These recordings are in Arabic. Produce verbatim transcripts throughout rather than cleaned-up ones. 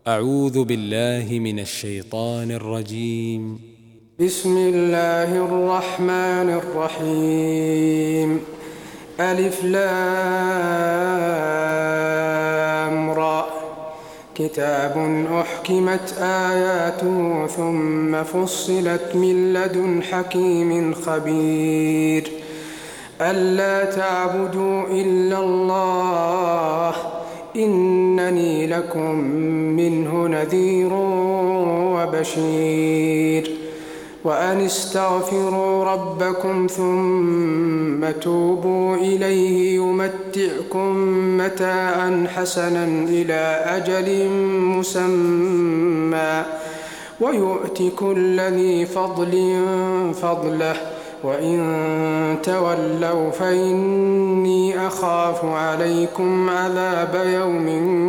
أعوذ بالله من الشيطان الرجيم. بسم الله الرحمن الرحيم. ألف لام را. كتاب أحكمت آياته ثم فصلت من لدن حكيم خبير. ألا تعبدوا إلا الله إنني لكم منه نذير وبشير. وأن استغفروا ربكم ثم توبوا إليه يمتعكم متاعا حسنا إلى أجل مسمى ويؤت كل ذي فضل فضله وإن تولوا فإني أخاف عليكم عذاب يوم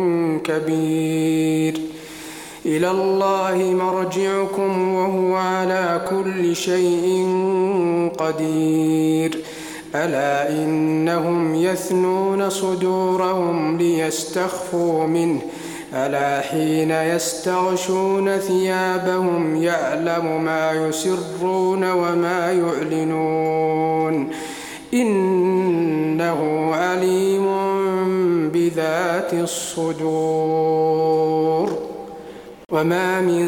كبير. إلى الله مرجعكم وهو على كل شيء قدير. ألا إنهم يثنون صدورهم ليستخفوا منه ألا حين يستغشون ثيابهم يعلم ما يسرون وما يعلنون إنه عليم بذات الصدور. وما من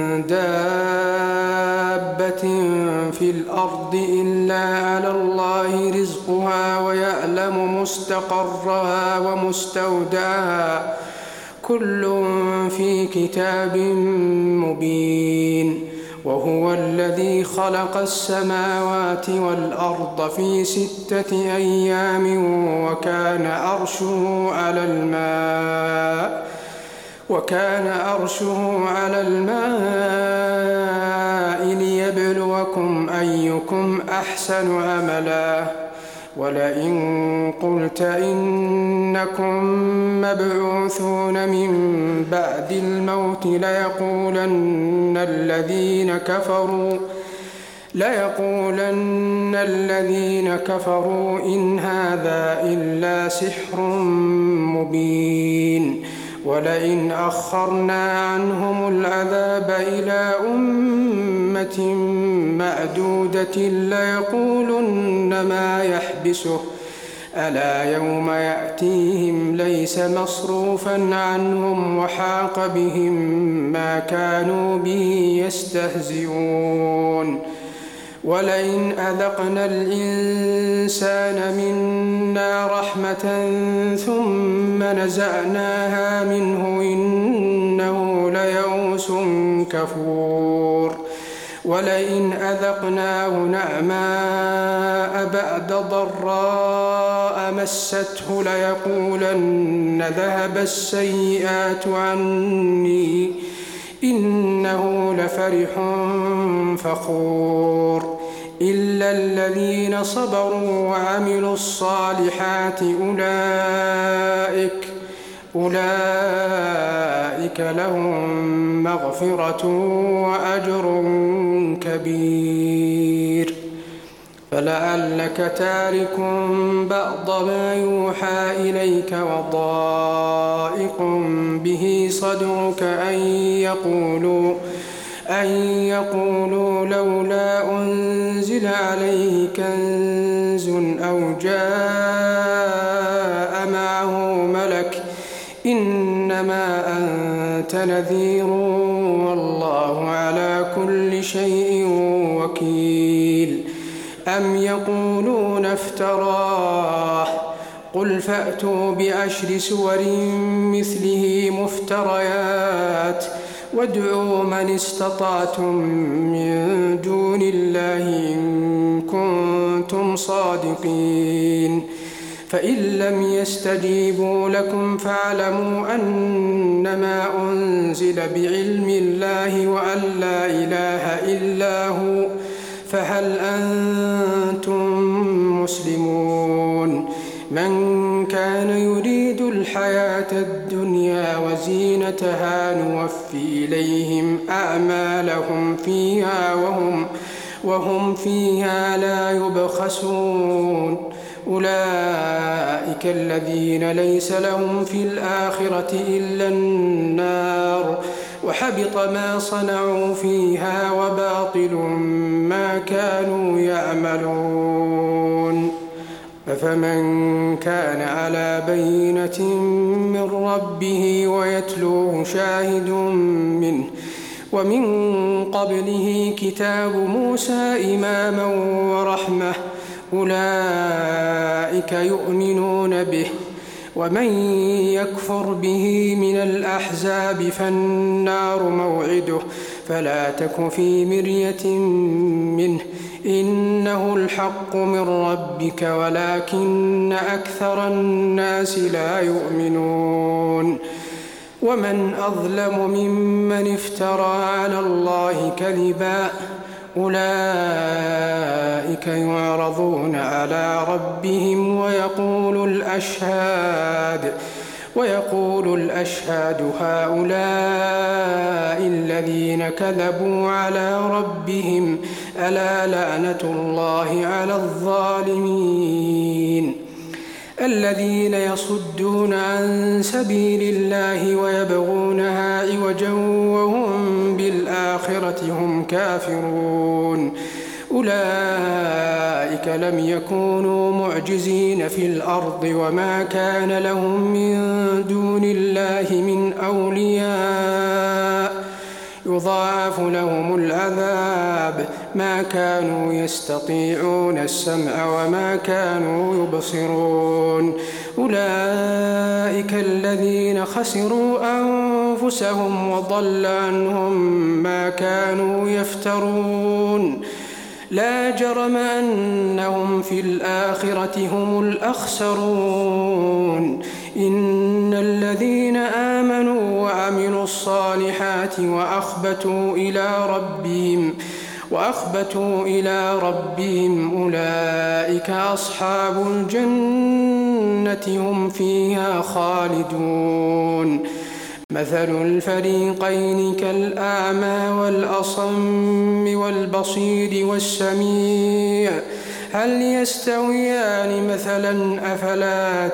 دابة في الأرض إلا على الله رزقها ويعلم مستقرها ومستودعها كل في كتاب مبين. وهو الذي خلق السماوات والأرض في ستة أيام وكان عرشه على الماء وكان عرشه على الماء ليبلوكم أيكم أحسن عملا. ولئن قلت إنكم مبعوثون من بعد الموت ليقولن الذين كفروا ليقولن الذين كفروا إن هذا إلا سحر مبين. ولئن أخرنا عنهم العذاب إلى أمة معدودة ليقولن ما يحبسه ألا يوم يأتيهم ليس مصروفا عنهم وحاق بهم ما كانوا به يستهزئون. ولئن أذقنا الإنسان منا رحمة ثم نزعناها منه إنه ليئوس كفور. ولئن أذقناه نعماء بعد ضراء مسته ليقولن ذهب السيئات عني إنه لفرح فخور. إلا الذين صبروا وعملوا الصالحات أولئك أولئك لهم مغفرة وأجر كبير. فلعلك تارك بعض ما يوحى إليك وضائق به صدرك أن يقولوا أن يقولوا لولا أنزل عليه كنز أو جاء معه ملك إنما أنت نذير والله على كل شيء وكيل. أم يقولون افتراه قل فأتوا بعشر سور مثله مفتريات وادعوا من استطعتم من دون الله إن كنتم صادقين. فإن لم يستجيبوا لكم فاعلموا أنما أنزل بعلم الله وأن لا إله إلا هو فهل أنتم مسلمون. من كان يريد الحياة الدنيا وزينتها نوفي إليهم أعمالهم فيها وهم, وهم فيها لا يبخسون. أولئك الذين ليس لهم في الآخرة إلا النار وحبط ما صنعوا فيها وباطل ما كانوا يعملون. أفمن كان على بينة من ربه ويتلوه شاهد منه ومن قبله كتاب موسى إماما ورحمة أولئك يؤمنون به ومن يكفر به من الأحزاب فالنار موعده فلا تك في مرية منه إنه الحق من ربك ولكن أكثر الناس لا يؤمنون. ومن أظلم ممن افترى على الله كذبا أولئك يعرضون على ربهم ويقول الأشهاد ويقول الأشهاد هؤلاء الذين كذبوا على ربهم ألا لعنة الله على الظالمين الذين يصدون عن سبيل الله ويبغونها عوجا وهم بالآخرة هم كافرون. أولئك لم يكونوا معجزين في الأرض وما كان لهم من دون الله من أولياء يضاعف لهم العذاب ما كانوا يستطيعون السمع وما كانوا يبصرون. أولئك الذين خسروا أنفسهم وضل عنهم ما كانوا يفترون. لا جرم أنهم في الآخرة هم الأخسرون. إن الذين آمنوا وعملوا الصالحات وأخبتوا إلى ربهم وأخبتوا إلى ربهم أولئك أصحاب الجنة هم فيها خالدون. مثل الفريقين كالأعمى والأصم والبصير والسميع هل يستويان مثلا أفلا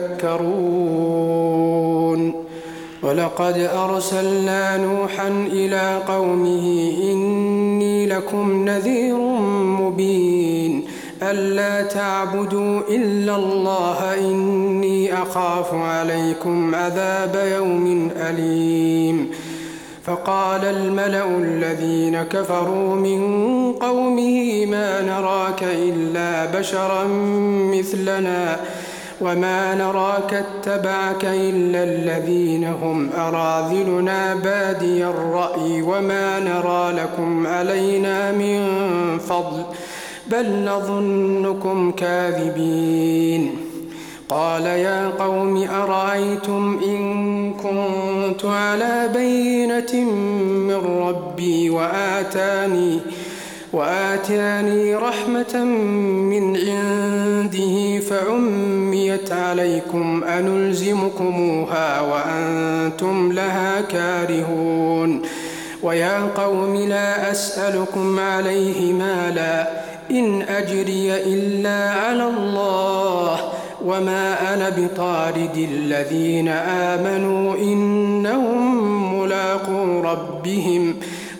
تذكرون. ولقد أرسلنا نوحا إلى قومه إني لكم نذير مبين ألا تعبدوا إلا الله إني أخاف عليكم عذاب يوم أليم. فقال الملأ الذين كفروا من قومه ما نراك إلا بشرا مثلنا وما نراك اتبعك إلا الذين هم أراذلنا بادي الرأي وما نرى لكم علينا من فضل بل نظنكم كاذبين. قال يا قوم أرأيتم إن كنت على بينة من ربي وآتاني وآتاني رحمة من عنده فعميت عليكم أنلزمكموها وأنتم لها كارهون. ويا قوم لا أسألكم عليه مالا إن أجري إلا على الله وما أنا بطارد الذين آمنوا إنهم ملاقو ربهم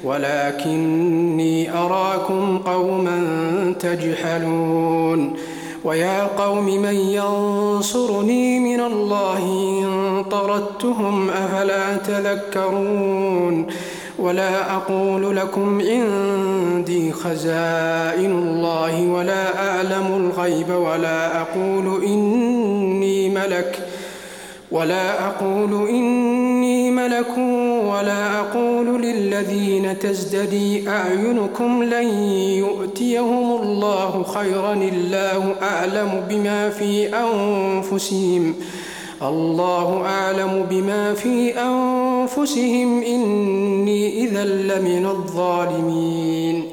ولكني أراكم قوما تجهلون. ويا قوم من ينصرني من الله إن طردتهم أفلا تذكرون. ولا أقول لكم عندي خزائن الله ولا أعلم الغيب ولا أقول إني ملك ولا أقول إني ملك ولا أقول للذين تزدري أعينكم لن يؤتيهم الله خيرا الله أعلم بما في أنفسهم الله أعلم بما في أنفسهم إني إذا لمن الظالمين.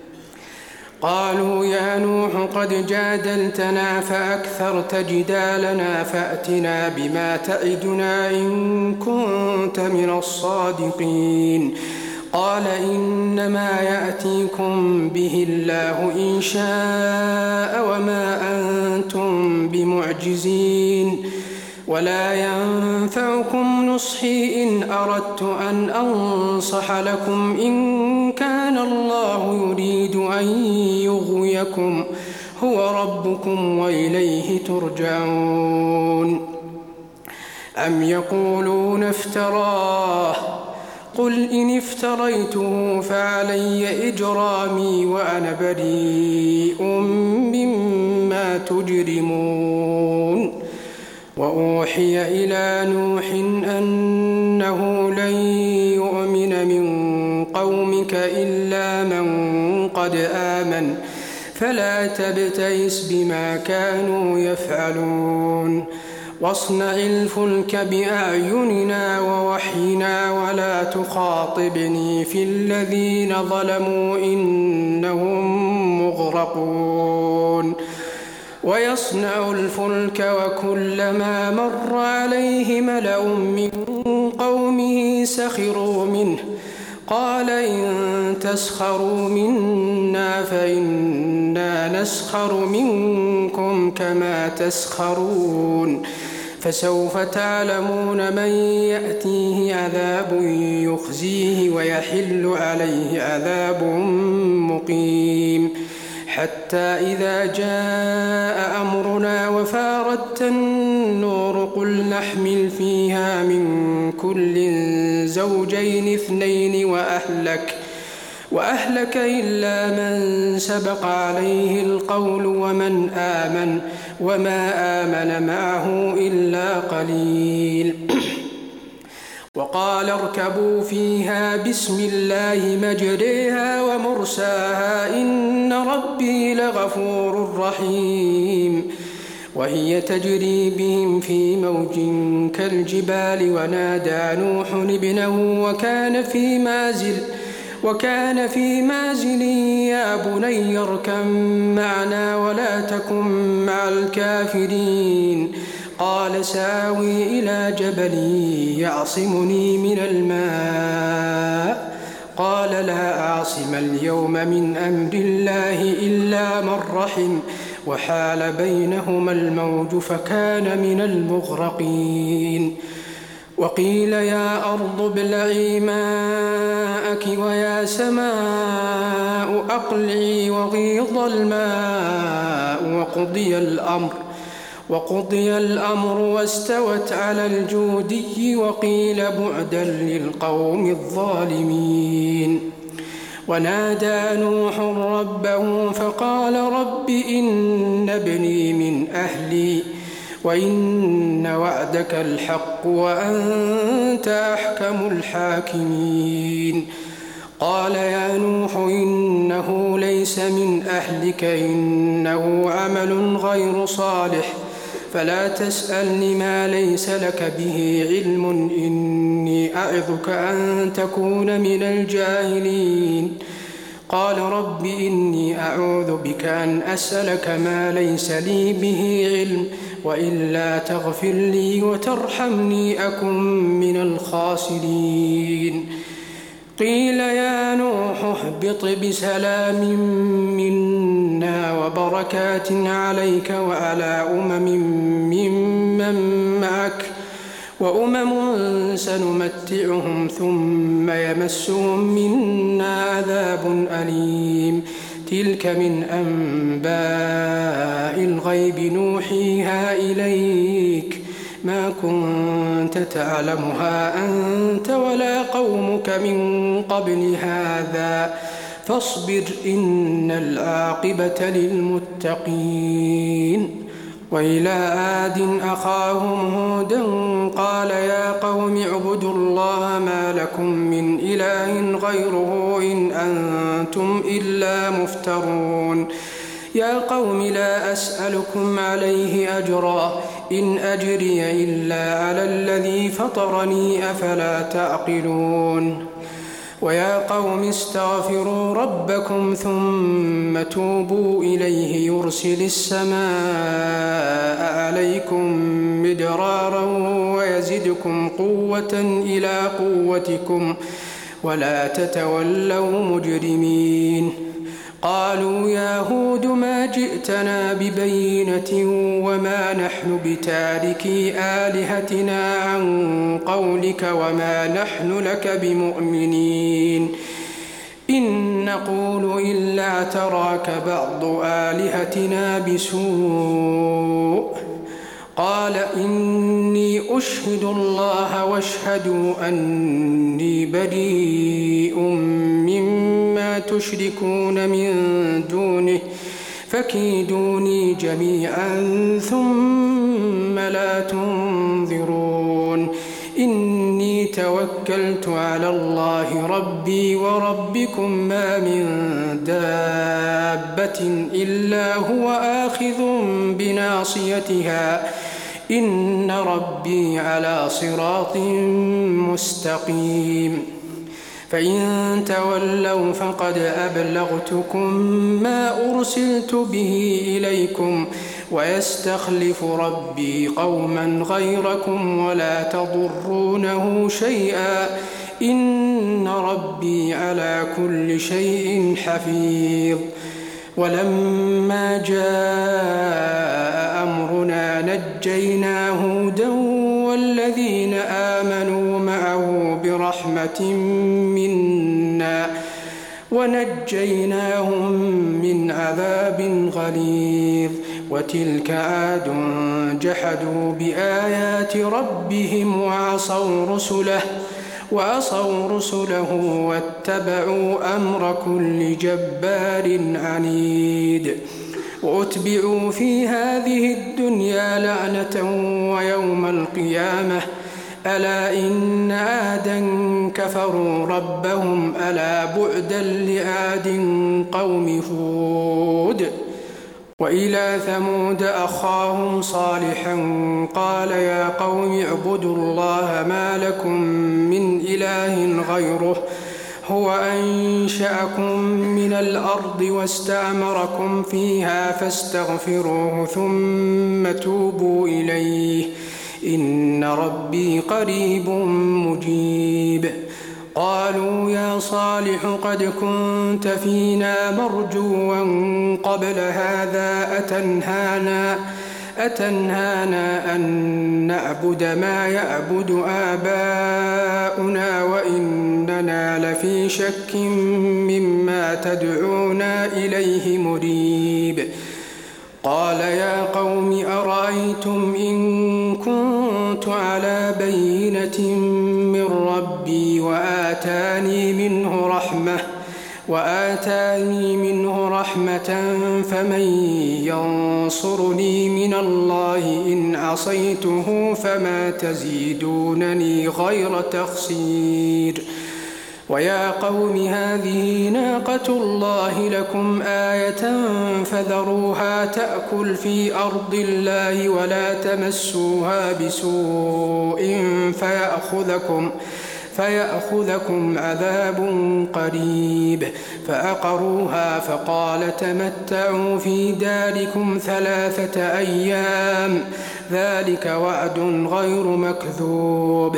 قالوا يا نوح قد جادلتنا فأكثرت جدالنا فأتنا بما تعدنا إن كنت من الصادقين. قال إنما يأتيكم به الله إن شاء وما أنتم بمعجزين ولا ينفعكم نصحي إن أردت أن أنصح لكم إن كان الله يريد أن يغويكم هو ربكم وإليه ترجعون. أم يقولون افتراه قل إن افتريته فعلي إجرامي وأنا بريء مما تجرمون. وأوحي إلى نوح أنه لن يؤمن من قومك إلا من قد آمن فلا تبتئس بما كانوا يفعلون. واصنع الفلك بأعيننا ووحينا ولا تخاطبني في الذين ظلموا إنهم مغرقون. ويصنع الفلك وكلما مر عليه ملأ من قومه سخروا منه قال إن تسخروا منا فإنا نسخر منكم كما تسخرون. فسوف تعلمون من يأتيه عذاب يخزيه ويحل عليه عذاب مقيم. حتى إذا جاء أمرنا وفارت النور قل نحمل فيها من كل زوجين اثنين وأهلك وأهلك إلا من سبق عليه القول ومن آمن وما آمن معه إلا قليل. وقال اركبوا فيها بسم الله مجريها ومرساها إن ربي لغفور رحيم. وهي تجري بهم في موج كالجبال ونادى نوح ابنه وكان في مازل وكان في مازل يا بني اركب معنا ولا تكن مع الكافرين. قال ساوي إلى جبل يعصمني من الماء قال لا أعصم اليوم من أمر الله إلا من رحم وحال بينهما الموج فكان من المغرقين. وقيل يا أرض ابلعي ماءك ويا سماء أقلعي وغيض الماء وقضي الأمر وقضي الأمر واستوت على الجودي وقيل بعدا للقوم الظالمين. ونادى نوح ربه فقال رب إن ابني من أهلي وإن وعدك الحق وأنت أحكم الحاكمين. قال يا نوح إنه ليس من أهلك إنه عمل غير صالح فلا تسألني ما ليس لك به علم إني أعظك أن تكون من الجاهلين. قال رب إني أعوذ بك أن أسألك ما ليس لي به علم وإلا تغفر لي وترحمني أكن من الخاسرين. قيل يا نوح اهبط بسلام منا وبركات عليك وعلى أمم ممن معك وأمم سنمتعهم ثم يمسهم منا عذاب أليم. تلك من أنباء الغيب نوحيها إليك ما كنت تعلمها أنت ولا قومك من قبل هذا فاصبر إن العاقبة للمتقين. وإلى عاد أخاهم هودا قال يا قوم اعبدوا الله ما لكم من إله غيره إن أنتم إلا مفترون. يا قوم لا أسألكم عليه أجرا إن أجري إلا على الذي فطرني أفلا تعقلون. ويا قوم استغفروا ربكم ثم توبوا إليه يرسل السماء عليكم مدرارا ويزدكم قوة إلى قوتكم ولا تتولوا مجرمين. قالوا يا هود ما جئتنا ببينة وما نحن بتاركي آلهتنا عن قولك وما نحن لك بمؤمنين إن نقول إلا اعتراك بعض آلهتنا بسوء. قال إني أشهد الله واشهدوا أني بريء مما تشركون من دونه فكيدوني جميعا ثم لا تنظرون. إني توكلت على الله ربي وربكم ما من دابة إلا هو آخذ بناصيتها إن ربي على صراط مستقيم. فإن تولوا فقد أبلغتكم ما أرسلت به إليكم ويستخلف ربي قوما غيركم ولا تضرونه شيئا إن ربي على كل شيء حفيظ. ولما جاء أمرنا نجينا هودا والذين آمنوا معه برحمة منا ونجيناهم من عذاب غليظ. وتلك عاد جحدوا بآيات ربهم وعصوا رسله وعصوا رسله واتبعوا أمر كل جبار عنيد. وأتبعوا في هذه الدنيا لعنة ويوم القيامة ألا إن عادا كفروا ربهم ألا بعدا لعاد قوم هود. وإلى ثمود أخاهم صالحا قال يا قوم اعبدوا الله ما لكم من إله غيره هو أنشأكم من الأرض واستعمركم فيها فاستغفروه ثم توبوا إليه إن ربي قريب مجيب. قالوا يا صالح قد كنت فينا مرجوا قبل هذا أتنهانا, أتنهانا أن نعبد ما يعبد آباؤنا وإننا لفي شك مما تدعونا إليه مريب. قال يا قوم أرأيتم إن كنت على بينة من ربي وآتاني منه رحمة وآتاني منه رحمة فمن ينصرني من الله إن عصيته فما تزيدونني غير تخسير. ويا قوم هذه ناقة الله لكم آية فذروها تأكل في أرض الله ولا تمسوها بسوء فيأخذكم فيأخذكم عذاب قريب. فأقروها فقال تمتعوا في داركم ثلاثة أيام ذلك وعد غير مكذوب.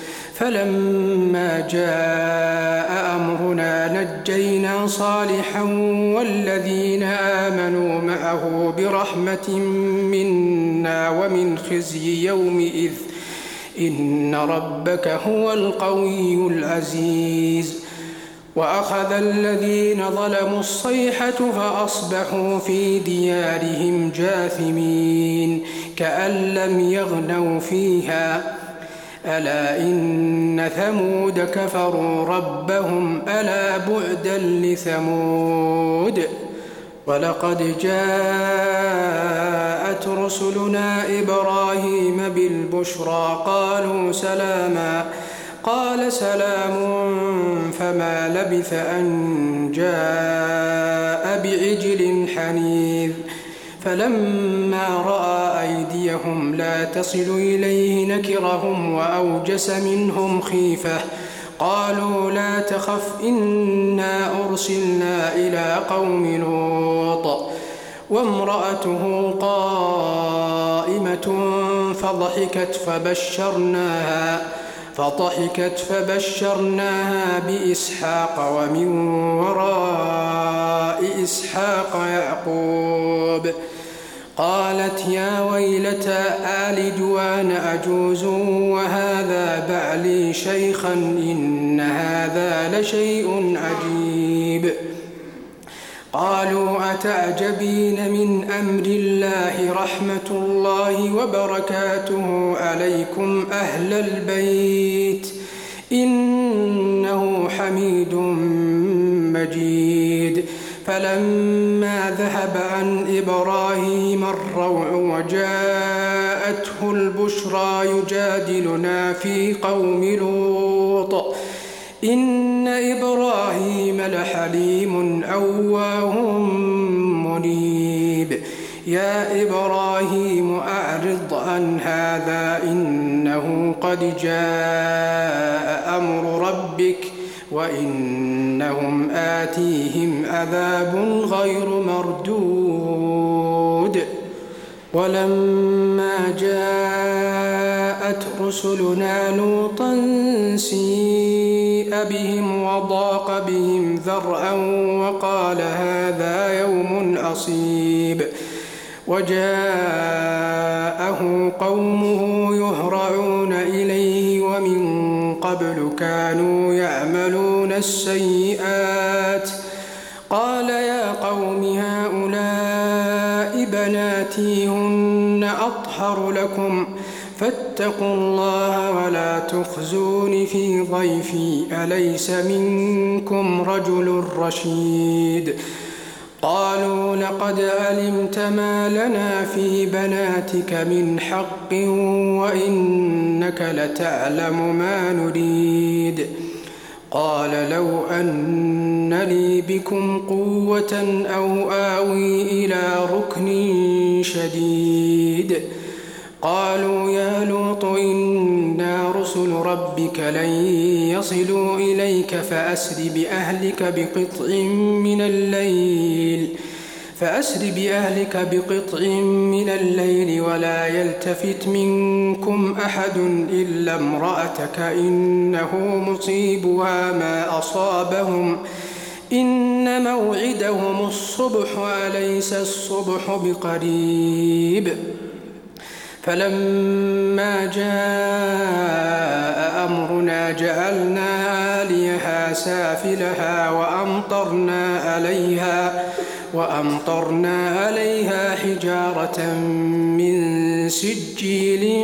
فلما جاء أمرنا نجينا صالحا والذين آمنوا معه برحمة منا ومن خزي يومئذ إن ربك هو القوي العزيز. وأخذ الذين ظلموا الصيحة فأصبحوا في ديارهم جاثمين كأن لم يغنوا فيها ألا إن ثمود كفروا ربهم ألا بعدا لثمود. ولقد جاءت رسلنا إبراهيم بالبشرى قالوا سلاما قال سلام فما لبث أن جاء بعجل حنيذ. فلما رأى أيديهم لا تصل إليه نكرهم وأوجس منهم خيفة قالوا لا تخف إنا أرسلنا إلى قوم لوط وامرأته قائمة فضحكت فبشرناها فضحكت فبشرناها بإسحاق ومن وراء إسحاق يعقوب. قالت يا ويلتى آلد وأنا أجوز وهذا بعلي شيخا إن هذا لشيء عجيب. قالوا أتعجبين من أمر الله رحمة الله وبركاته عليكم أهل البيت إنه حميد مجيد. فلما ذهب عن إبراهيم الروع وجاءته البشرى يجادلنا في قوم لوط إن إبراهيم لحليم أواه منيب. يا إبراهيم أعرض عن هذا إنه قد جاء أمر ربك وإنهم آتيهم عذاب غير مردود. ولما جاءت رسلنا لوطا سيء بهم وضاق بهم ذرعا وقال هذا يوم عصيب. وجاءه قومه يهرعون إليه ومن قبل كانوا يعملون السيئات. قال يا قوم هؤلاء بناتي هن أطهر لكم فاتقوا الله ولا تخزون في ضيفي أليس منكم رجل رشيد. قالوا لقد علمت ما لنا في بناتك من حق وإنك لتعلم ما نريد. قال لو أن لي بكم قوة أو آوي إلى ركن شديد. قالوا يا لوط إنا رسل ربك لن يصلوا إليك فأسر بأهلك بقطع من الليل فأسر بأهلك بقطع من الليل ولا يلتفت منكم أحد إلا امرأتك إنه مصيبها ما أصابهم إن موعدهم الصبح أليس الصبح بقريب. فلما جاء أمرنا جعلنا عاليها سافلها وأمطرنا عليها وأمطرنا عليها حجارة من سجيل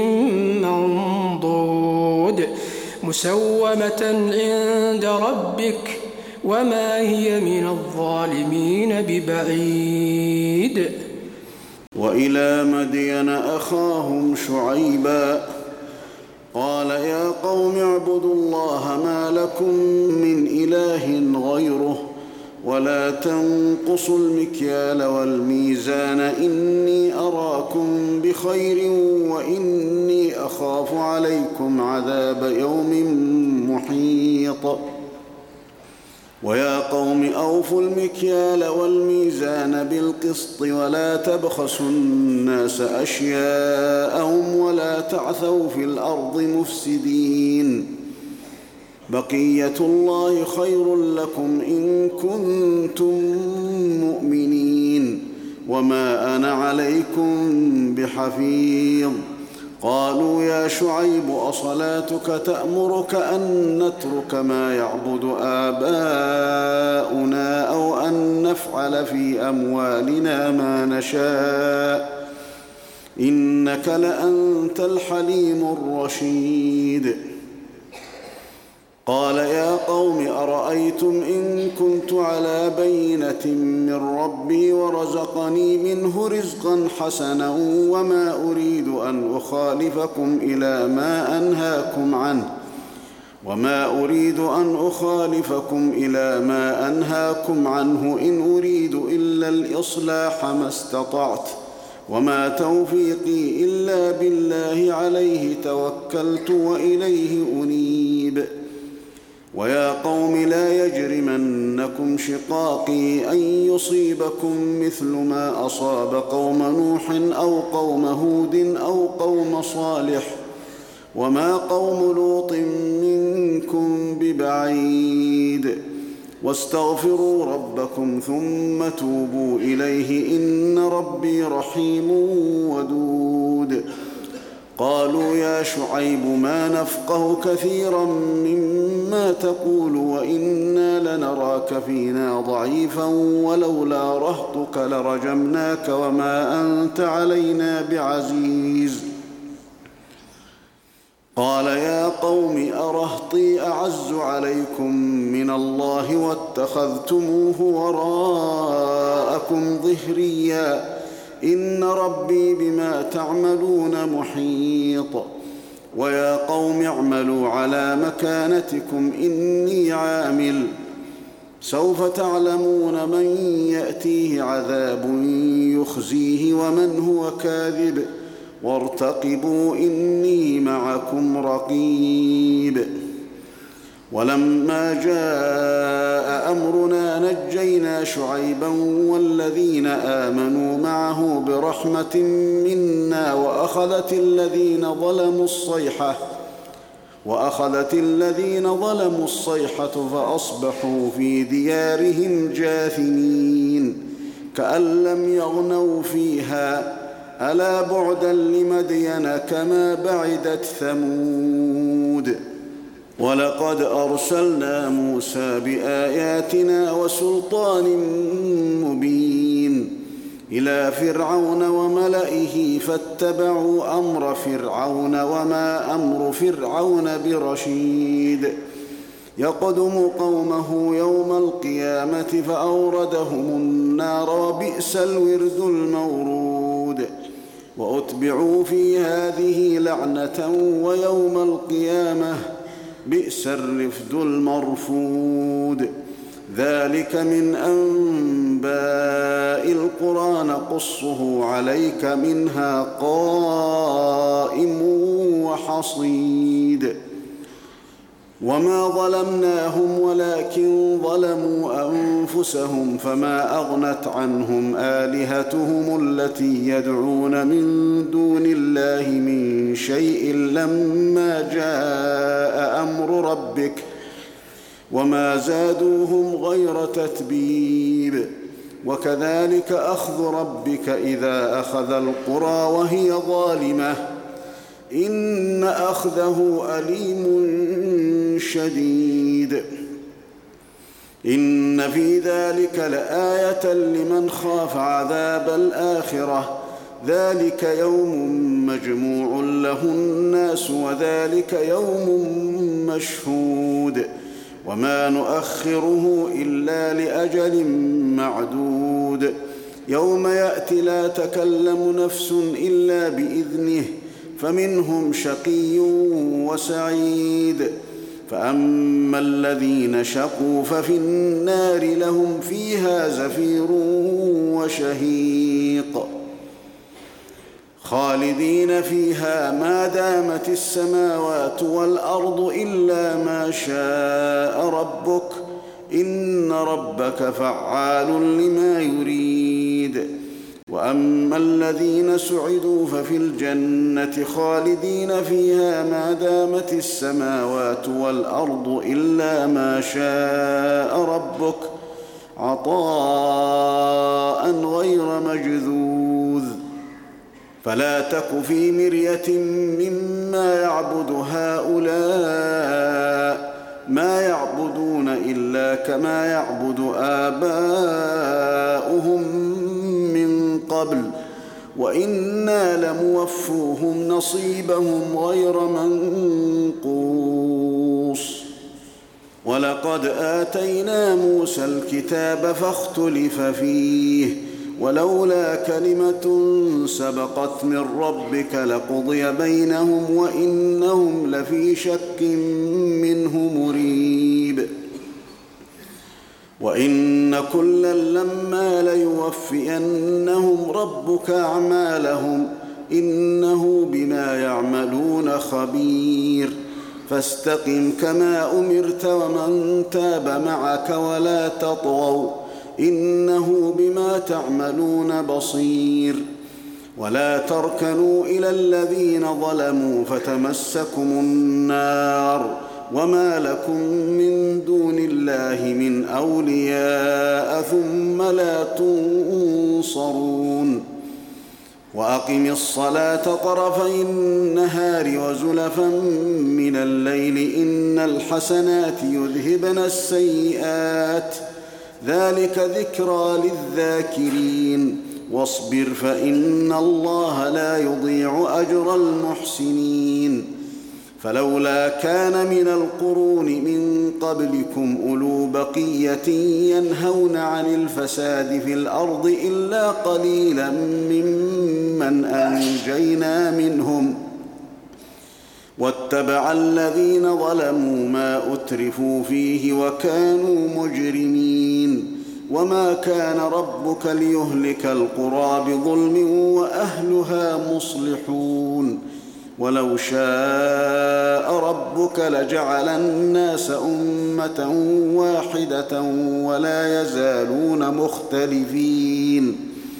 منضود مسومة عند ربك وما هي من الظالمين ببعيد. وإلى مدين أخاهم شعيبا قال يا قوم اعبدوا الله ما لكم من إله غيره ولا تنقصوا المكيال والميزان إني أراكم بخير وإني أخاف عليكم عذاب يوم محيط. ويا قوم أوفوا المكيال والميزان بالقسط ولا تبخسوا الناس أشياءهم ولا تعثوا في الأرض مفسدين. بقية الله خير لكم إن كنتم مؤمنين وما أنا عليكم بحفيظ. قالوا يا شعيب أصلاتك تأمرك أن نترك ما يعبد آباؤنا أو أن نفعل في أموالنا ما نشاء إنك لأنت الحليم الرشيد. قال يا قوم أرأيتم إن كنت على بينة من ربي ورزقني منه رزقا حسنا وما أريد أن أخالفكم إلى ما أنهاكم عنه وما أريد أن أخالفكم إلى ما أنهاكم عنه إن أريد إلا الإصلاح ما استطعت وما توفيقي إلا بالله عليه توكلت وإليه أنيب. ويا قوم لا يجرمنكم شقاقي أن يصيبكم مثل ما أصاب قوم نوح أو قوم هود أو قوم صالح وما قوم لوط منكم ببعيد واستغفروا ربكم ثم توبوا إليه إن ربي رحيم ودود قالوا يا شعيب ما نفقه كثيرا مما تقول وإنا لنراك فينا ضعيفا ولولا رهطك لرجمناك وما أنت علينا بعزيز قال يا قوم أرهطي أعز عليكم من الله واتخذتموه وراءكم ظهريا إن ربي بما تعملون محيط ويا قوم اعملوا على مكانتكم إني عامل سوف تعلمون من يأتيه عذاب يخزيه ومن هو كاذب وارتقبوا إني معكم رقيب ولما جاء أمرنا نجينا شعيبا والذين آمنوا معه برحمة منا وأخذت الذين ظلموا الصيحة وأخذت الذين ظلموا الصيحة فأصبحوا في ديارهم جاثمين كأن لم يغنوا فيها ألا بعدا لمدين كما بعدت ثمود ولقد أرسلنا موسى بآياتنا وسلطان مبين إلى فرعون وملئه فاتبعوا أمر فرعون وما أمر فرعون برشيد يقدم قومه يوم القيامة فأوردهم النار وبئس الورد المورود وأتبعوا في هذه لعنة ويوم القيامة بئس الرفد المرفود ذلك من أنباء القرى نقصه عليك منها قائم وحصيد وما ظلمناهم ولكن ظلموا أنفسهم فما أغنت عنهم آلهتهم التي يدعون من دون الله من شيء لما جاء أمر ربك وما زادوهم غير تتبيب وكذلك أخذ ربك إذا أخذ القرى وهي ظالمة إن أخذه أليم شديد إن في ذلك لآية لمن خاف عذاب الآخرة ذلك يوم مجموع له الناس وذلك يوم مشهود وما نؤخره إلا لأجل معدود يوم يأتي لا تكلم نفس إلا بإذنه فمنهم شقي وسعيد فأما الذين شقوا ففي النار لهم فيها زفير وشهيق خالدين فيها ما دامت السماوات والأرض إلا ما شاء ربك إن ربك فعال لما يريد وأما الذين سعدوا ففي الجنة خالدين فيها ما دامت السماوات والأرض إلا ما شاء ربك عطاء غير مجذوذ فلا تك في مرية مما يعبد هؤلاء ما يعبدون إلا كما يعبد آباؤهم من قبل وإنا لموفوهم نصيبهم غير منقوص ولقد آتينا موسى الكتاب فاختلف فيه ولولا كلمة سبقت من ربك لقضي بينهم وإنهم لفي شك منه مريب وإن كلا لما ليوفينهم ربك أعمالهم إنه بما يعملون خبير فاستقم كما أمرت ومن تاب معك ولا تطغوا إنه بما تعملون بصير ولا تركنوا إلى الذين ظلموا فتمسكم النار وما لكم من دون الله من أولياء ثم لا تنصرون وأقم الصلاة طرفي النهار وزلفا من الليل إن الحسنات يذهبن السيئات ذلك ذكرى للذاكرين واصبر فإن الله لا يضيع أجر المحسنين فلولا كان من القرون من قبلكم أولو بقية ينهون عن الفساد في الأرض إلا قليلا ممن أنجينا منهم واتبع الذين ظلموا ما أترفوا فيه وكانوا مجرمين وما كان ربك ليهلك القرى بظلم وأهلها مصلحون ولو شاء ربك لجعل الناس أمة واحدة ولا يزالون مختلفين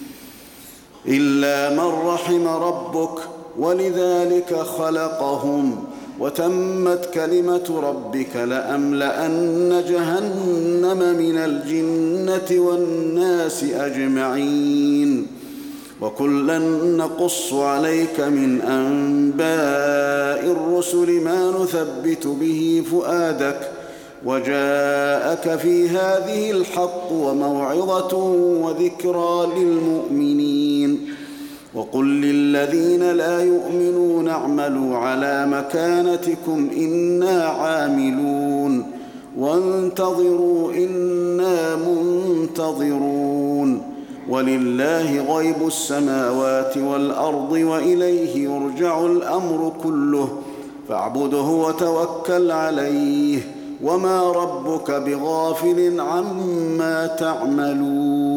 إلا من رحم ربك ولذلك خلقهم وتمت كلمة ربك لأملأن جهنم من الجنة والناس أجمعين وكلا نقص عليك من أنباء الرسل ما نثبت به فؤادك وجاءك في هذه الحق وموعظة وذكرى للمؤمنين وقل للذين لا يؤمنون اعملوا على مكانتكم إنا عاملون وانتظروا إنا منتظرون ولله غيب السماوات والأرض وإليه يرجع الأمر كله فاعبده وتوكل عليه وما ربك بغافل عما تعملون